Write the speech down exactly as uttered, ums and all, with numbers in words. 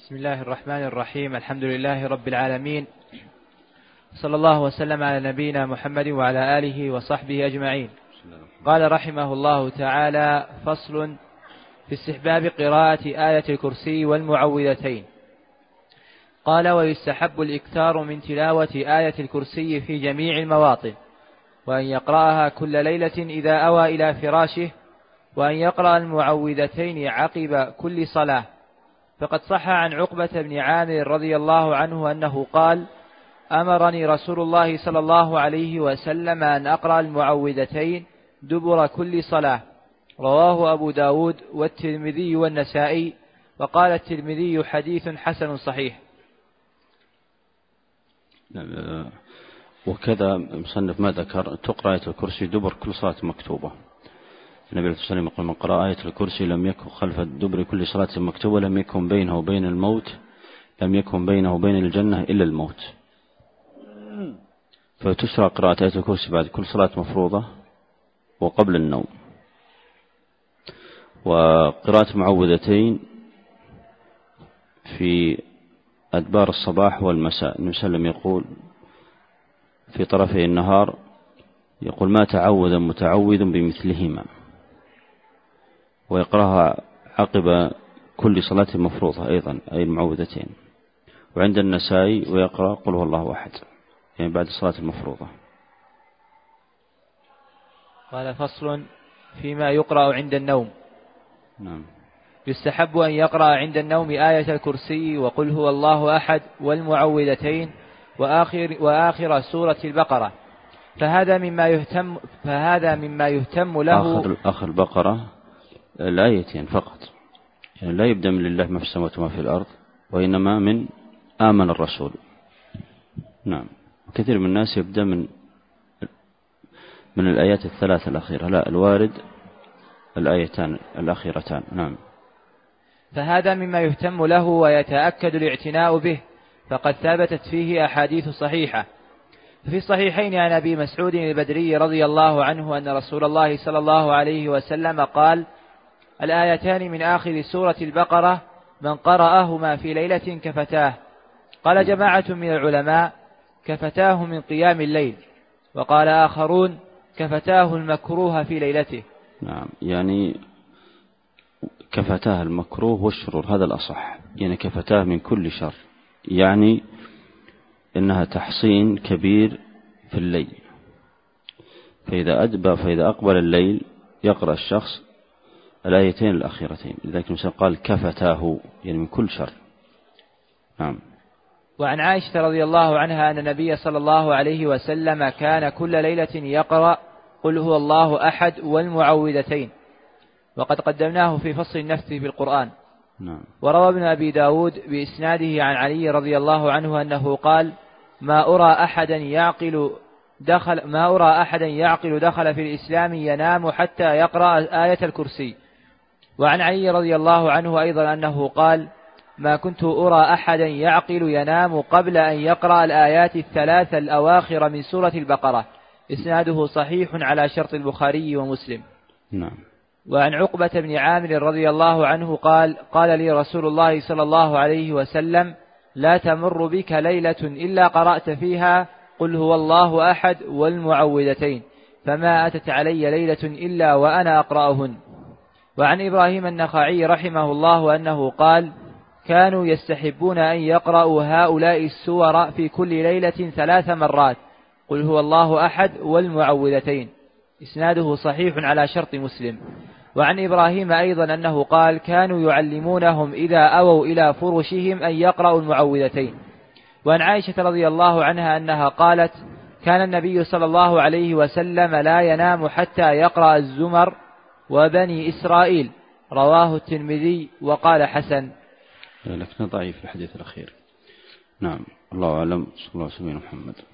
بسم الله الرحمن الرحيم. الحمد لله رب العالمين، صلى الله وسلم على نبينا محمد وعلى آله وصحبه أجمعين. قال رحمه الله تعالى: فصل في استحباب قراءة آية الكرسي والمعوذتين. قال: ويستحب الإكثار من تلاوة آية الكرسي في جميع المواطن، وأن يقرأها كل ليلة إذا أوى إلى فراشه، وأن يقرأ المعوذتين عقب كل صلاة. فقد صح عن عقبة بن عامر رضي الله عنه أنه قال: أمرني رسول الله صلى الله عليه وسلم أن أقرأ المعوذتين دبر كل صلاة. رواه أبو داود والترمذي والنسائي، وقال الترمذي: حديث حسن صحيح. وكذا مصنف ما ذكر تقرأ آية الكرسي دبر كل صلاة مكتوبة. النبي صلى الله عليه وسلم يقول: من قرأ آية الكرسي لم يكن خلف دبر كل صلاة مكتوبة لم يكن بينه وبين الموت لم يكن بينه وبين الجنة إلا الموت. فتشرع قراءة آية الكرسي بعد كل صلاة مفروضة وقبل النوم. وقراءة معوذتين في أدبار الصباح والمساء. النبي صلى الله عليه وسلم يقول في طرفي النهار، يقول: ما تعوذ متعوذ بمثلهما، ويقرأها عقب كل صلاة مفروضة أيضا، أي المعوذتين. وعند النسائي ويقرأ قل هو الله أحد، يعني بعد الصلاة المفروضة. قال: فصل فيما يقرأ عند النوم. نعم. يستحب أن يقرأ عند النوم آية الكرسي وقل هو الله أحد والمعوذتين وآخر, وآخر سورة البقرة، فهذا مما يهتم فهذا مما يهتم له. آخر, آخر البقرة الآيتين فقط، يعني لا يبدأ من لله ما في السماوات وما في الأرض، وإنما من آمن الرسول. نعم. كثير من الناس يبدأ من من الآيات الثلاث الأخيرة، لا، الوارد الآيتان الأخيرتان. نعم. فهذا مما يهتم له ويتأكد الاعتناء به، فقد ثبتت فيه أحاديث صحيحة. في الصحيحين عن أبي مسعود البدري رضي الله عنه أن رسول الله صلى الله عليه وسلم قال: الآيتان من آخر سورة البقرة من قرأهما في ليلة كفتاه. قال جماعة من العلماء: كفتاه من قيام الليل. وقال آخرون: كفتاه المكروه في ليلته. نعم، يعني كفتاه المكروه والشرور، هذا الأصح. يعني كفتاه من كل شر، يعني إنها تحصين كبير في الليل. فإذا أدبر فإذا أقبل الليل يقرأ الشخص الآيتين الأخيرتين، لذلك مثلا قال كفتاه، يعني من كل شر. نعم. وعن عائشة رضي الله عنها أن النبي صلى الله عليه وسلم كان كل ليلة يقرأ قل هو الله أحد والمعوذتين، وقد قدمناه في فصل النفث في القرآن. نعم. وروى ابن أبي داود بإسناده عن علي رضي الله عنه أنه قال: ما أرى أحدا يعقل دخل ما أرى أحدا يعقل دخل في الإسلام ينام حتى يقرأ آية الكرسي. وعن علي رضي الله عنه أيضا أنه قال: ما كنت أرى أحدا يعقل ينام قبل أن يقرأ الآيات الثلاث الأواخر من سورة البقرة. إسناده صحيح على شرط البخاري ومسلم. نعم. وعن عقبة بن عامر رضي الله عنه قال: قال لي رسول الله صلى الله عليه وسلم: لا تمر بك ليلة إلا قرأت فيها قل هو الله أحد والمعوذتين، فما أتت علي ليلة إلا وأنا أقرأهن. وعن إبراهيم النخعي رحمه الله أنه قال: كانوا يستحبون أن يقرأوا هؤلاء السور في كل ليلة ثلاث مرات، قل هو الله أحد والمعوذتين. إسناده صحيح على شرط مسلم. وعن إبراهيم أيضا أنه قال: كانوا يعلمونهم إذا أووا إلى فرشهم أن يقرأوا المعوذتين. وعن عائشة رضي الله عنها أنها قالت: كان النبي صلى الله عليه وسلم لا ينام حتى يقرأ الزمر وبني إسرائيل. رواه الترمذي وقال حسن. لكن ضعيف الحديث الأخير. نعم. الله أعلم. صلى الله عليه وسلم محمد.